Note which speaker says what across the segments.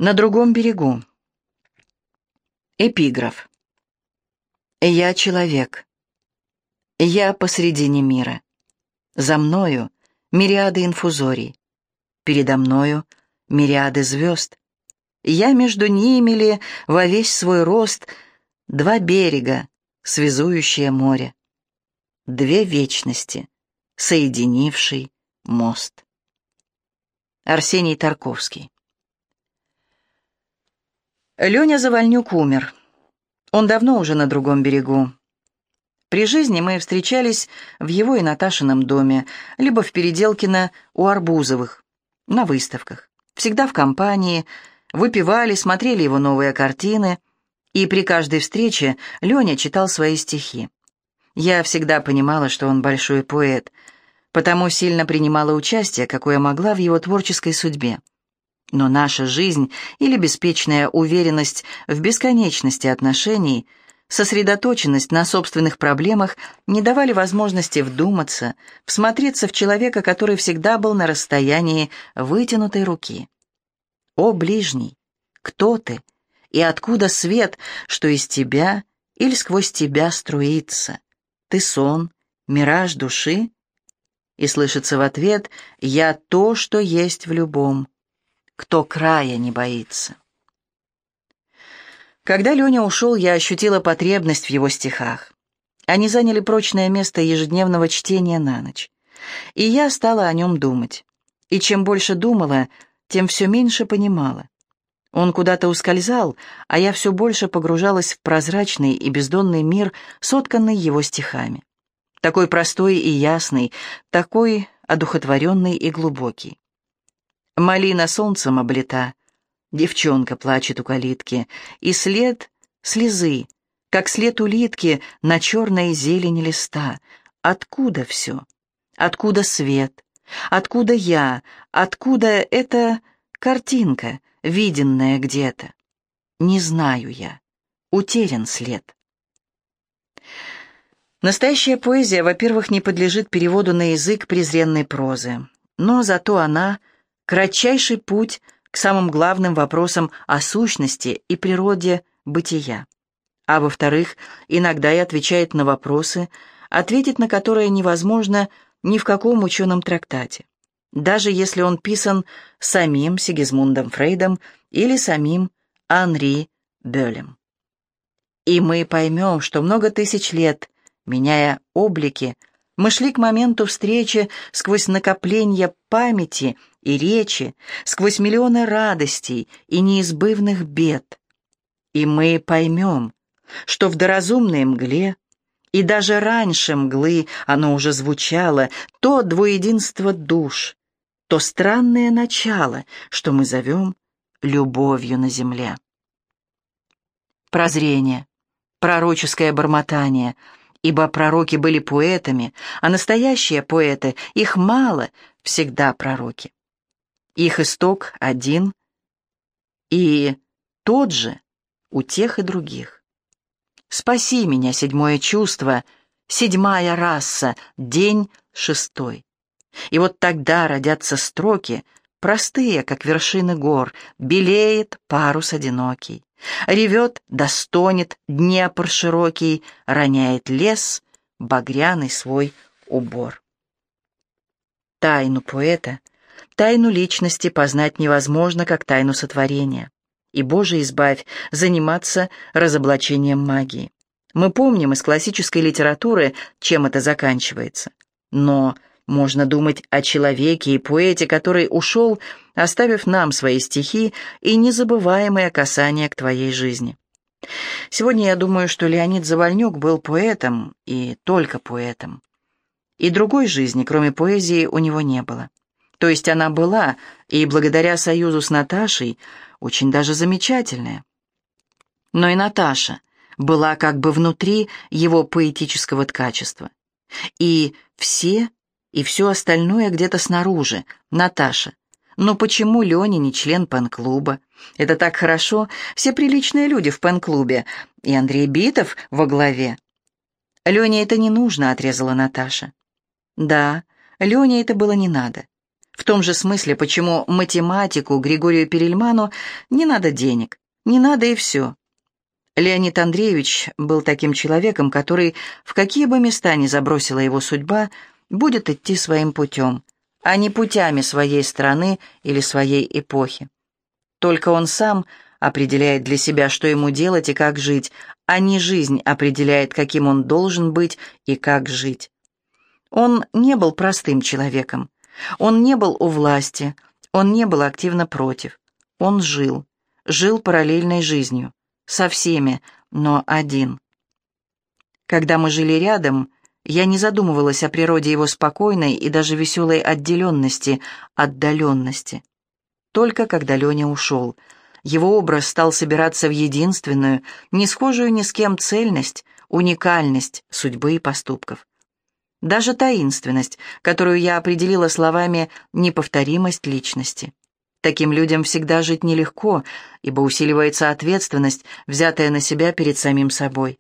Speaker 1: На другом берегу. Эпиграф. Я человек. Я посредине мира. За мною мириады инфузорий. Передо мною мириады звезд. Я между ними ли во весь свой рост два берега, связующие море. Две вечности, соединивший мост. Арсений Тарковский. Леня Завальнюк умер. Он давно уже на другом берегу. При жизни мы встречались в его и Наташином доме, либо в Переделкино у Арбузовых, на выставках. Всегда в компании, выпивали, смотрели его новые картины, и при каждой встрече Леня читал свои стихи. Я всегда понимала, что он большой поэт, потому сильно принимала участие, какое могла в его творческой судьбе. Но наша жизнь или беспечная уверенность в бесконечности отношений, сосредоточенность на собственных проблемах не давали возможности вдуматься, всмотреться в человека, который всегда был на расстоянии вытянутой руки. «О, ближний, кто ты? И откуда свет, что из тебя или сквозь тебя струится? Ты сон, мираж души?» И слышится в ответ: «Я то, что есть в любом, кто края не боится». Когда Леня ушел, я ощутила потребность в его стихах. Они заняли прочное место ежедневного чтения на ночь. И я стала о нем думать. И чем больше думала, тем все меньше понимала. Он куда-то ускользал, а я все больше погружалась в прозрачный и бездонный мир, сотканный его стихами. Такой простой и ясный, такой одухотворенный и глубокий. Малина солнцем облита, девчонка плачет у калитки, и след слезы, как след улитки на черной зелени листа. Откуда все? Откуда свет? Откуда я? Откуда эта картинка, виденная где-то? Не знаю я. Утерян след. Настоящая поэзия, во-первых, не подлежит переводу на язык презренной прозы, но зато она — кратчайший путь к самым главным вопросам о сущности и природе бытия. А во-вторых, иногда и отвечает на вопросы, ответить на которые невозможно ни в каком ученом трактате, даже если он писан самим Сигизмундом Фрейдом или самим Анри Бёлем. И мы поймем, что много тысяч лет, меняя облики, мы шли к моменту встречи сквозь накопления памяти и речи, сквозь миллионы радостей и неизбывных бед. И мы поймем, что в доразумной мгле, и даже раньше мглы оно уже звучало, то двуединство душ, то странное начало, что мы зовем любовью на земле. Прозрение, пророческое бормотание, ибо пророки были поэтами, а настоящие поэты, их мало, всегда пророки. Их исток один и тот же у тех и других. Спаси меня, седьмое чувство, седьмая раса, день шестой. И вот тогда родятся строки, простые, как вершины гор, белеет парус одинокий, ревет да стонет Днепр широкий, роняет лес багряный свой убор. Тайну поэта, тайну личности познать невозможно, как тайну сотворения. И, Боже, избавь, заниматься разоблачением магии. Мы помним из классической литературы, чем это заканчивается. Но можно думать о человеке и поэте, который ушел, оставив нам свои стихи и незабываемое касание к твоей жизни. Сегодня я думаю, что Леонид Завальнюк был поэтом и только поэтом. И другой жизни, кроме поэзии, у него не было. То есть она была, и благодаря союзу с Наташей, очень даже замечательная. Но и Наташа была как бы внутри его поэтического ткачества. И все, и все остальное где-то снаружи. Наташа. Но почему Леня не член пен-клуба? Это так хорошо, все приличные люди в пен-клубе, и Андрей Битов во главе. Лене это не нужно, отрезала Наташа. Да, Лене это было не надо. В том же смысле, почему математику Григорию Перельману не надо денег, не надо и все. Леонид Андреевич был таким человеком, который, в какие бы места ни забросила его судьба, будет идти своим путем, а не путями своей страны или своей эпохи. Только он сам определяет для себя, что ему делать и как жить, а не жизнь определяет, каким он должен быть и как жить. Он не был простым человеком, он не был у власти, он не был активно против. Он жил параллельной жизнью, со всеми, но один. Когда мы жили рядом, я не задумывалась о природе его спокойной и даже веселой отделенности, отдаленности. Только когда Леня ушел, его образ стал собираться в единственную, не схожую ни с кем цельность, уникальность судьбы и поступков. Даже таинственность, которую я определила словами «неповторимость личности». Таким людям всегда жить нелегко, ибо усиливается ответственность, взятая на себя перед самим собой.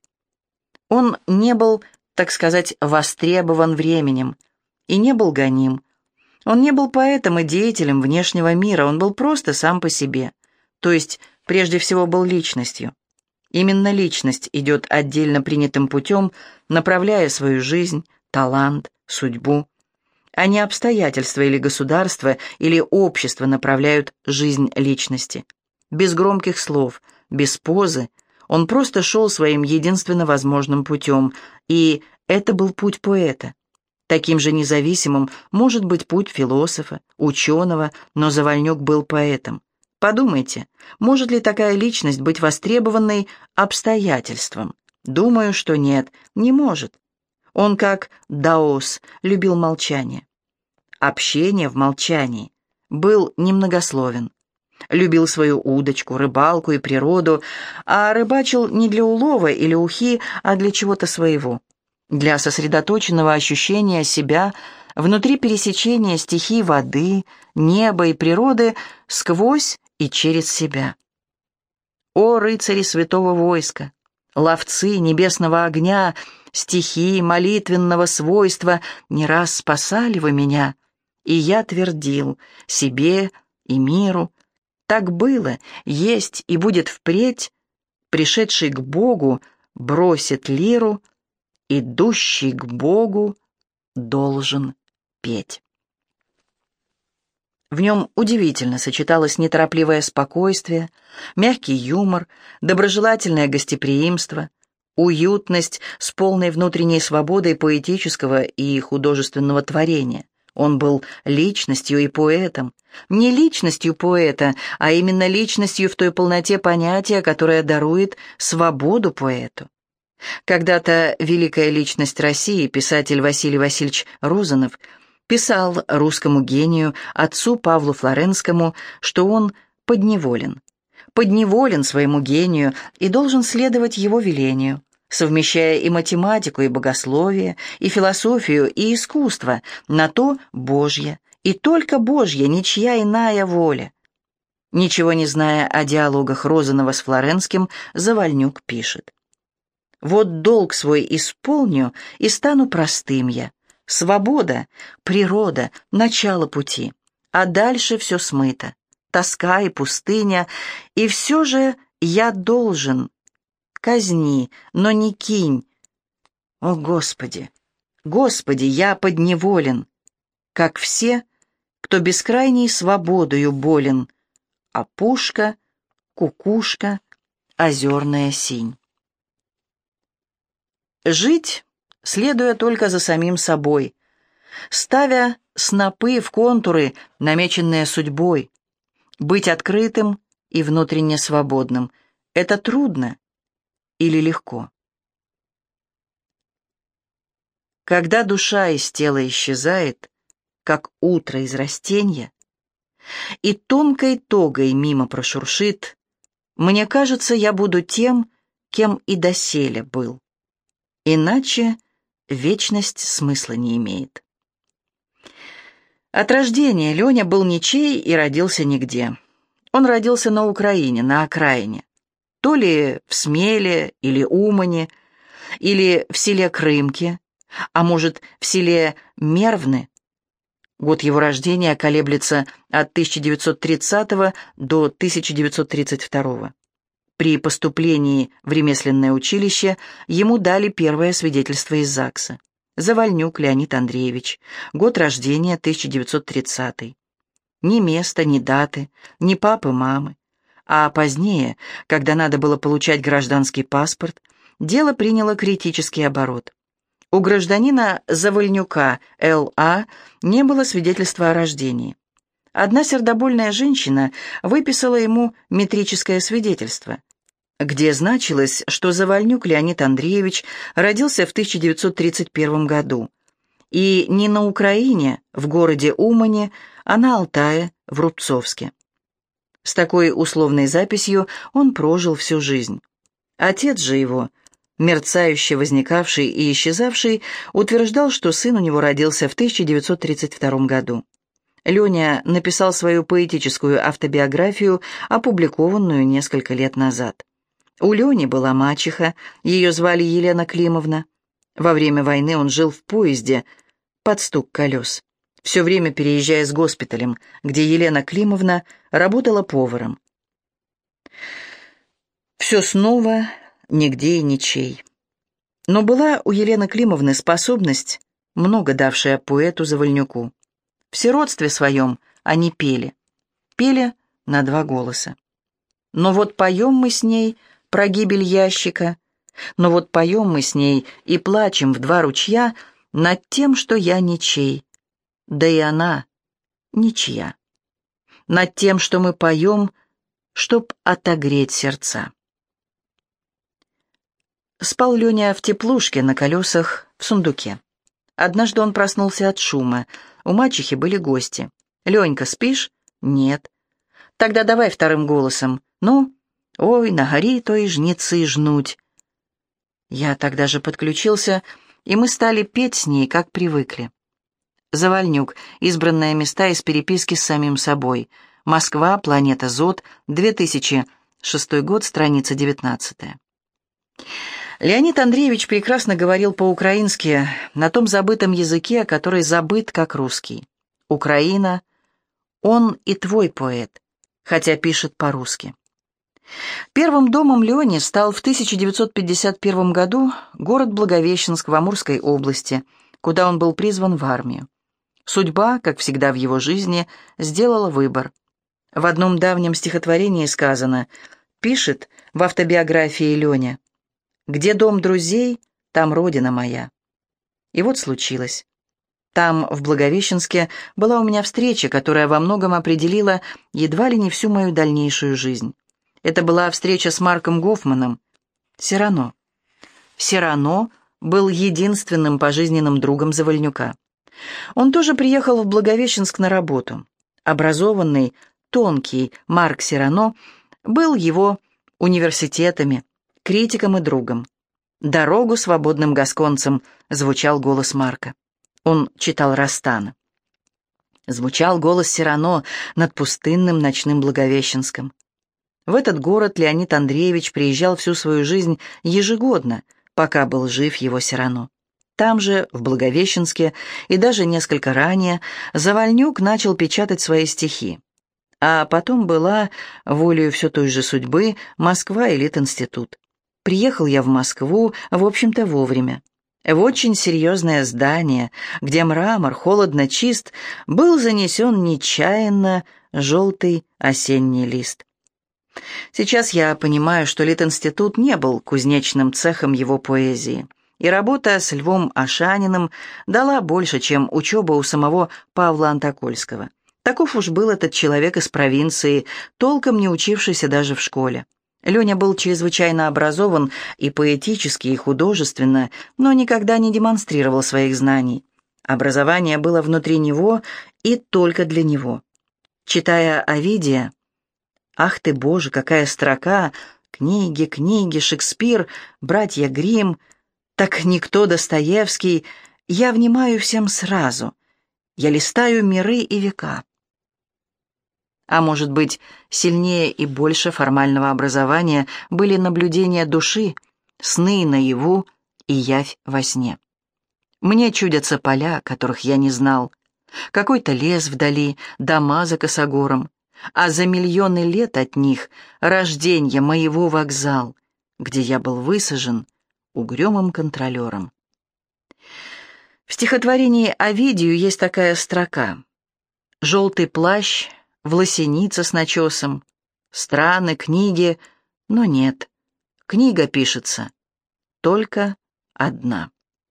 Speaker 1: Он не был, так сказать, востребован временем и не был гоним. Он не был поэтом и деятелем внешнего мира, он был просто сам по себе, то есть прежде всего был личностью. Именно личность идет отдельно принятым путем, направляя свою жизнь, талант, судьбу, а не обстоятельства или государство, или общество направляют жизнь личности. Без громких слов, без позы, он просто шел своим единственно возможным путем, и это был путь поэта. Таким же независимым может быть путь философа, ученого, но Завальнюк был поэтом. Подумайте, может ли такая личность быть востребованной обстоятельством? Думаю, что нет, не может. Он, как даос, любил молчание. Общение в молчании. Был немногословен. Любил свою удочку, рыбалку и природу, а рыбачил не для улова или ухи, а для чего-то своего. Для сосредоточенного ощущения себя внутри пересечения стихий воды, неба и природы сквозь и через себя. О, рыцари святого войска, ловцы небесного огня, стихии молитвенного свойства, не раз спасали вы меня, и я твердил себе и миру, так было, есть и будет впредь, пришедший к Богу бросит лиру, идущий к Богу должен петь. В нем удивительно сочеталось неторопливое спокойствие, мягкий юмор, доброжелательное гостеприимство, уютность с полной внутренней свободой поэтического и художественного творения. Он был личностью и поэтом. Не личностью поэта, а именно личностью в той полноте понятия, которая дарует свободу поэту. Когда-то великая личность России, писатель Василий Васильевич Розанов, писал русскому гению, отцу Павлу Флоренскому, что он подневолен своему гению и должен следовать его велению, совмещая и математику, и богословие, и философию, и искусство, на то Божье, и только Божья, ничья иная воля. Ничего не зная о диалогах Розанова с Флоренским, Завальнюк пишет: «Вот долг свой исполню, и стану простым я. Свобода, природа, начало пути, а дальше все смыто, тоска и пустыня, и все же я должен. Казни, но не кинь. О, Господи, Господи, я подневолен, как все, кто бескрайней свободою болен, а пушка, кукушка, озерная синь». Жить, следуя только за самим собой, ставя снопы в контуры, намеченные судьбой, быть открытым и внутренне свободным — это трудно или легко? Когда душа из тела исчезает, как утро из растенья, и тонкой тогой мимо прошуршит, мне кажется, я буду тем, кем и доселе был. Иначе вечность смысла не имеет. От рождения Леня был ничей и родился нигде. Он родился на Украине, на окраине. То ли в Смеле или Умане, или в селе Крымке, а может, в селе Мервны. Год его рождения колеблется от 1930 до 1932. При поступлении в ремесленное училище ему дали первое свидетельство из ЗАГСа. Завальнюк Леонид Андреевич, год рождения 1930. Ни места, ни даты, ни папы, мамы. А позднее, когда надо было получать гражданский паспорт, дело приняло критический оборот. У гражданина Завальнюка Л.А. не было свидетельства о рождении. Одна сердобольная женщина выписала ему метрическое свидетельство, где значилось, что Завальнюк Леонид Андреевич родился в 1931 году, и не на Украине, в городе Умане, а на Алтае, в Рубцовске. С такой условной записью он прожил всю жизнь. Отец же его, мерцающий, возникавший и исчезавший, утверждал, что сын у него родился в 1932 году. Леня написал свою поэтическую автобиографию, опубликованную несколько лет назад. У Лени была мачеха, ее звали Елена Климовна. Во время войны он жил в поезде под стук колес, все время переезжая с госпиталем, где Елена Климовна работала поваром. Все снова, нигде и ничей. Но была у Елены Климовны способность, много давшая поэту Завальнюку. В сиротстве своем они пели. Пели на два голоса. Но вот поем мы с ней про гибель ящика, но вот поем мы с ней и плачем в два ручья над тем, что я ничей, да и она ничья. Над тем, что мы поем, чтоб отогреть сердца. Спал Леня в теплушке на колесах в сундуке. Однажды он проснулся от шума. У мачехи были гости. «Ленька, спишь?» «Нет». «Тогда давай вторым голосом. Ну, ой, на горе той жнецы жнуть». Я тогда же подключился, и мы стали петь с ней, как привыкли. Завальнюк. Избранные места из переписки с самим собой. Москва, планета Зод, 2006 год, страница 19. Леонид Андреевич прекрасно говорил по-украински, на том забытом языке, который забыт как русский. Украина, он и твой поэт, хотя пишет по-русски. Первым домом Лени стал в 1951 году город Благовещенск в Амурской области, куда он был призван в армию. Судьба, как всегда в его жизни, сделала выбор. В одном давнем стихотворении сказано, пишет в автобиографии Леня: «Где дом друзей, там родина моя». И вот случилось. Там, в Благовещенске, была у меня встреча, которая во многом определила едва ли не всю мою дальнейшую жизнь. Это была встреча с Марком Гофманом. Сирано. Сирано был единственным пожизненным другом Завальнюка. Он тоже приехал в Благовещенск на работу. Образованный, тонкий Марк Сирано был его университетами, критиком и другом. «Дорогу свободным гасконцам» звучал голос Марка. Он читал Растана. Звучал голос Сирано над пустынным ночным Благовещенском. В этот город Леонид Андреевич приезжал всю свою жизнь ежегодно, пока был жив его Сирано. Там же, в Благовещенске, и даже несколько ранее, Завальнюк начал печатать свои стихи. А потом была, волею все той же судьбы, Москва и Литинститут. Приехал я в Москву, в общем-то, вовремя. В очень серьезное здание, где мрамор, холодно чист, был занесен нечаянно желтый осенний лист. Сейчас я понимаю, что Литинститут не был кузнечным цехом его поэзии, и работа с Львом Ашаниным дала больше, чем учеба у самого Павла Антокольского. Таков уж был этот человек из провинции, толком не учившийся даже в школе. Леня был чрезвычайно образован и поэтически, и художественно, но никогда не демонстрировал своих знаний. Образование было внутри него и только для него. Читая Овидия, «Ах ты, Боже, какая строка! Книги, книги, Шекспир, братья Гримм, так никто Достоевский, я внимаю всем сразу, я листаю миры и века». А может быть, сильнее и больше формального образования были наблюдения души, сны наяву и явь во сне. Мне чудятся поля, которых я не знал, Какой-то лес вдали, дома за косогором, а за миллионы лет от них рожденье моего вокзал, где я был высажен угрюмым контролером. В стихотворении Овидию есть такая строка: «Желтый плащ, власеница с начесом, страны, книги, но нет, книга пишется только одна».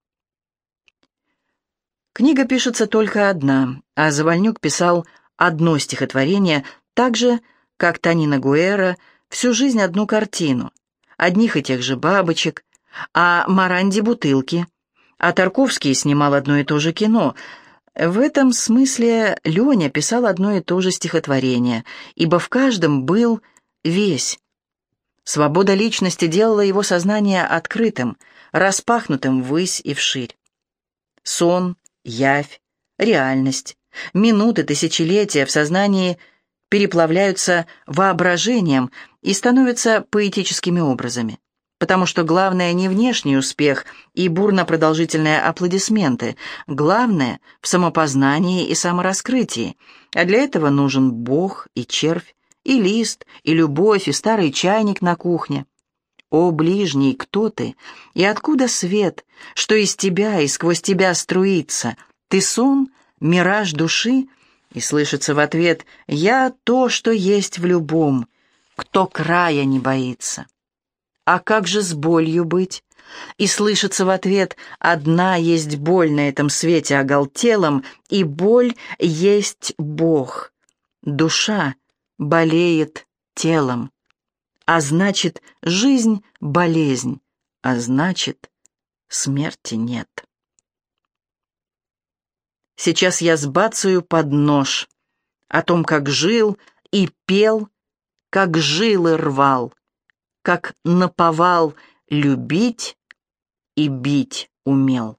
Speaker 1: Книга пишется только одна, а Завальнюк писал одно стихотворение, так же, как Танина Гуэра, всю жизнь одну картину, одних и тех же бабочек, а Маранди бутылки, а Тарковский снимал одно и то же кино. В этом смысле Леня писал одно и то же стихотворение, ибо в каждом был весь. Свобода личности делала его сознание открытым, распахнутым ввысь и вширь. Сон, явь, реальность, минуты, тысячелетия в сознании переплавляются воображением и становятся поэтическими образами, потому что главное не внешний успех и бурно-продолжительные аплодисменты, главное в самопознании и самораскрытии, а для этого нужен Бог и червь, и лист, и любовь, и старый чайник на кухне. О, ближний, кто ты? И откуда свет, что из тебя и сквозь тебя струится? Ты сон, мираж души? И слышится в ответ: я то, что есть в любом, кто края не боится. А как же с болью быть? И слышится в ответ: одна есть боль на этом свете оголтелом, и боль есть Бог. Душа болеет телом. А значит, жизнь — болезнь, а значит, смерти нет. Сейчас я сбацаю под нож о том, как жил и пел, как жилы рвал, как наповал любить и бить умел.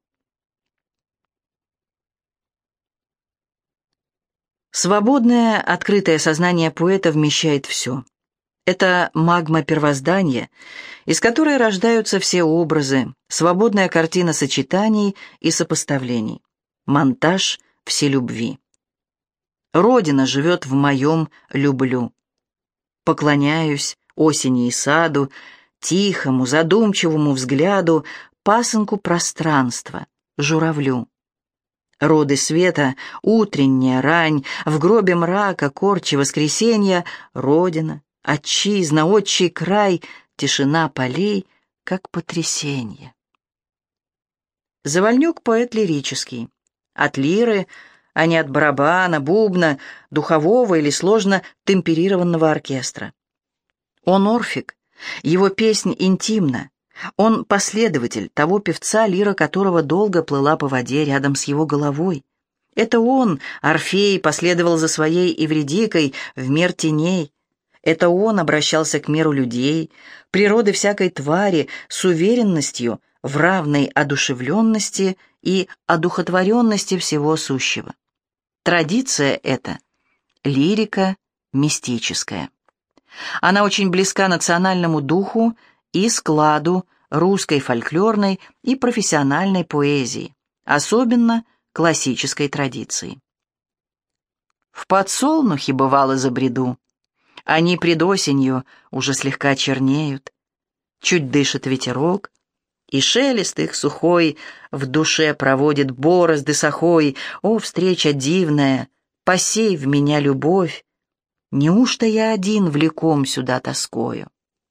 Speaker 1: Свободное, открытое сознание поэта вмещает все. Это магма первоздания, из которой рождаются все образы, свободная картина сочетаний и сопоставлений, монтаж вселюбви. Родина живет в моем люблю. Поклоняюсь осени и саду, тихому, задумчивому взгляду, пасынку пространства, журавлю. Роды света, утренняя рань, в гробе мрака, корчи воскресенья, родина, отчизна, отчий край, тишина полей, как потрясенье. Завальнюк — поэт лирический. От лиры, а не от барабана, бубна, духового или сложно темперированного оркестра. Он орфик, его песнь интимна. Он последователь того певца, лира которого долго плыла по воде рядом с его головой. Это он, Орфей, последовал за своей Эвридикой в мир теней. Это он обращался к миру людей, природы всякой твари, с уверенностью в равной одушевленности и одухотворенности всего сущего. Традиция эта — лирика мистическая. Она очень близка национальному духу и складу русской фольклорной и профессиональной поэзии, особенно классической традиции. В подсолнухе бывало забреду, они пред осенью уже слегка чернеют, чуть дышит ветерок, и шелест их сухой в душе проводит борозды с охой. О, встреча дивная, посей в меня любовь, неужто я один влеком сюда тоскою?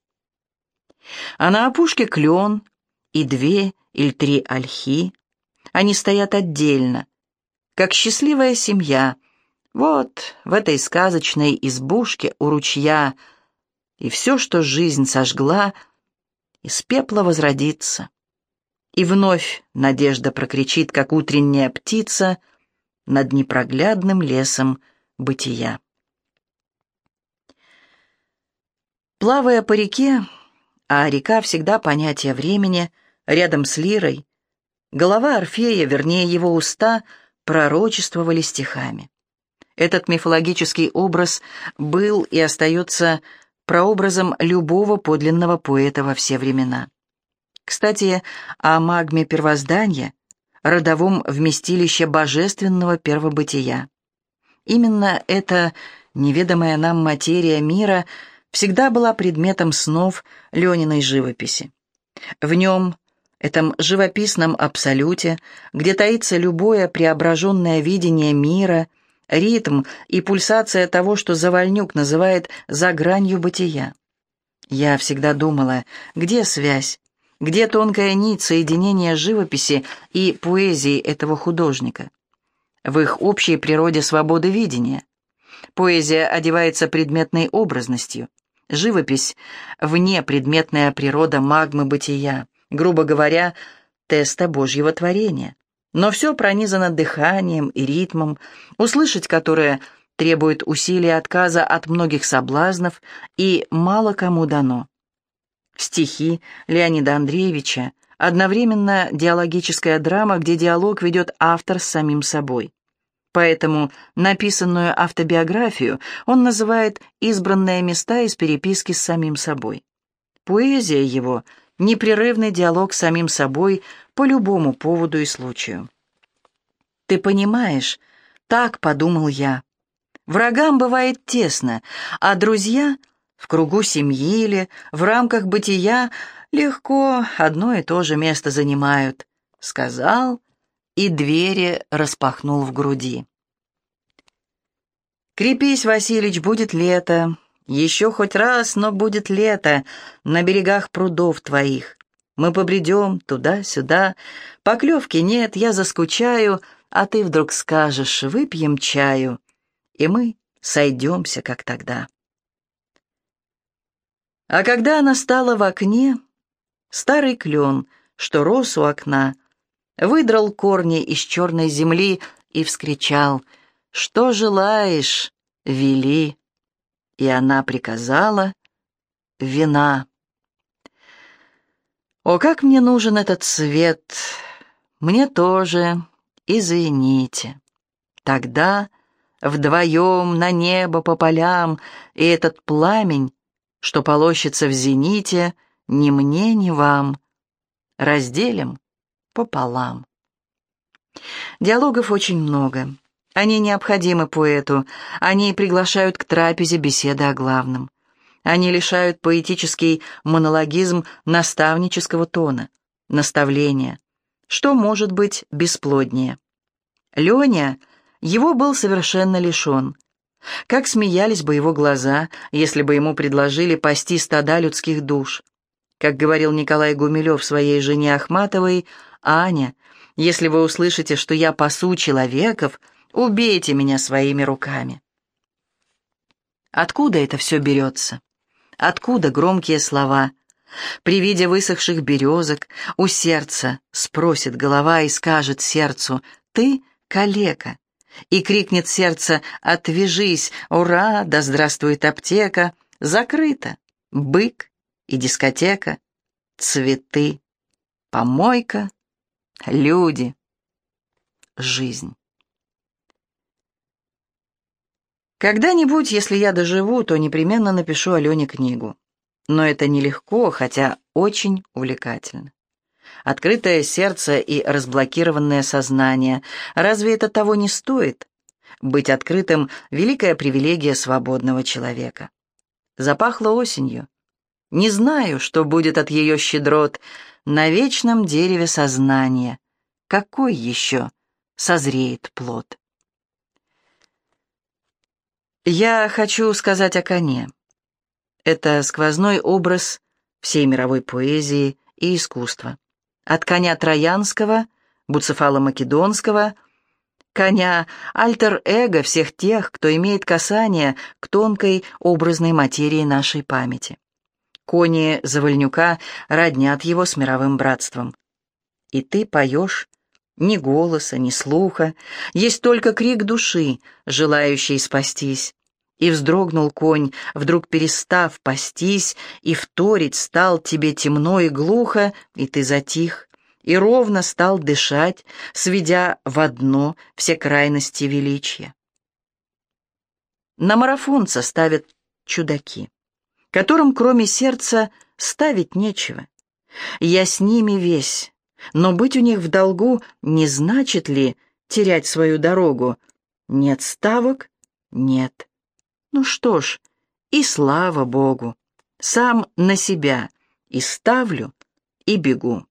Speaker 1: А на опушке клен и 2 или 3 ольхи, они стоят отдельно, как счастливая семья, вот в этой сказочной избушке у ручья, и все, что жизнь сожгла, из пепла возродится. И вновь надежда прокричит, как утренняя птица, над непроглядным лесом бытия. Плавая по реке, а река всегда понятие времени, рядом с лирой, голова Орфея, вернее его уста, пророчествовали стихами. Этот мифологический образ был и остается прообразом любого подлинного поэта во все времена. Кстати, о магме первоздания, родовом вместилище божественного первобытия. Именно эта неведомая нам материя мира всегда была предметом снов Лениной живописи. В нем, этом живописном абсолюте, где таится любое преображенное видение мира, ритм и пульсация того, что Завальнюк называет «за гранью бытия». Я всегда думала, где связь, где тонкая нить соединения живописи и поэзии этого художника? В их общей природе свободы видения. Поэзия одевается предметной образностью. Живопись — внепредметная природа магмы бытия, грубо говоря, теста Божьего творения. Но все пронизано дыханием и ритмом, услышать которое требует усилия отказа от многих соблазнов и мало кому дано. Стихи Леонида Андреевича — одновременно диалогическая драма, где диалог ведет автор с самим собой. Поэтому написанную автобиографию он называет «избранные места из переписки с самим собой». Поэзия его — непрерывный диалог с самим собой по любому поводу и случаю. «Ты понимаешь, так подумал я. Врагам бывает тесно, а друзья в кругу семьи или в рамках бытия легко одно и то же место занимают», — сказал и двери распахнул в груди. «Крепись, Василич, будет лето, еще хоть раз, но будет лето на берегах прудов твоих. Мы побредем туда-сюда, поклевки нет, я заскучаю, а ты вдруг скажешь: выпьем чаю, и мы сойдемся, как тогда». А когда она стала в окне, старый клен, что рос у окна, выдрал корни из черной земли и вскричал: «Что желаешь, вели!» И она приказала: «Вина». О, как мне нужен этот свет! Мне тоже, извините. Тогда вдвоем на небо по полям, и этот пламень, что полощется в зените, ни мне, ни вам, разделим пополам. Диалогов очень много. Они необходимы поэту, они приглашают к трапезе беседы о главном. Они лишают поэтический монологизм наставнического тона, наставления. Что может быть бесплоднее? Леня, его был совершенно лишен. Как смеялись бы его глаза, если бы ему предложили пасти стада людских душ. Как говорил Николай Гумилев своей жене Ахматовой: «Аня, если вы услышите, что я пасу человеков, убейте меня своими руками». Откуда это все берется? Откуда громкие слова? При виде высохших березок у сердца спросит голова и скажет сердцу: «Ты калека». И крикнет сердце: «Отвяжись! Ура! Да здравствует аптека!» Закрыто. Бык и дискотека, цветы, помойка, люди, жизнь. Когда-нибудь, если я доживу, то непременно напишу Алене книгу. Но это нелегко, хотя очень увлекательно. Открытое сердце и разблокированное сознание. Разве это того не стоит? Быть открытым — великая привилегия свободного человека. Запахло осенью. Не знаю, что будет от ее щедрот на вечном дереве сознания. Какой еще созреет плод? Я хочу сказать о коне. Это сквозной образ всей мировой поэзии и искусства. От коня троянского, Буцефала Македонского, коня альтер-эго всех тех, кто имеет касание к тонкой образной материи нашей памяти. Кони Завальнюка роднят его с мировым братством. И ты поешь: ни голоса, ни слуха, есть только крик души, желающей спастись. И вздрогнул конь, вдруг перестав пастись, и вторить стал тебе темно и глухо, и ты затих, и ровно стал дышать, сведя в одно все крайности величия. На марафонца ставят чудаки, которым кроме сердца ставить нечего. Я с ними весь, Но быть у них в долгу не значит ли терять свою дорогу? Нет ставок? Нет. Ну что ж, и слава Богу. Сам на себя и ставлю, и бегу.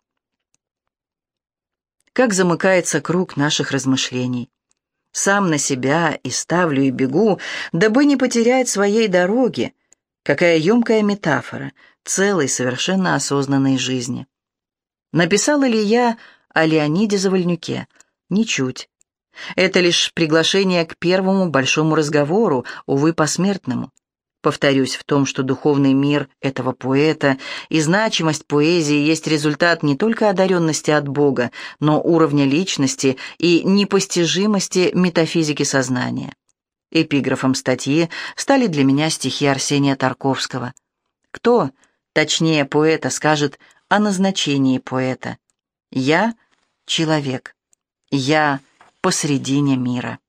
Speaker 1: Как замыкается круг наших размышлений. Сам на себя и ставлю, и бегу, дабы не потерять своей дороги. Какая емкая метафора целой, совершенно осознанной жизни. Написала ли я о Леониде Завальнюке? Ничуть. Это лишь приглашение к первому большому разговору, увы, посмертному. Повторюсь в том, что духовный мир этого поэта и значимость поэзии есть результат не только одаренности от Бога, но уровня личности и непостижимости метафизики сознания. Эпиграфом статьи стали для меня стихи Арсения Тарковского. Кто, точнее поэта, скажет о назначении поэта? Я — человек. Я — посредине мира.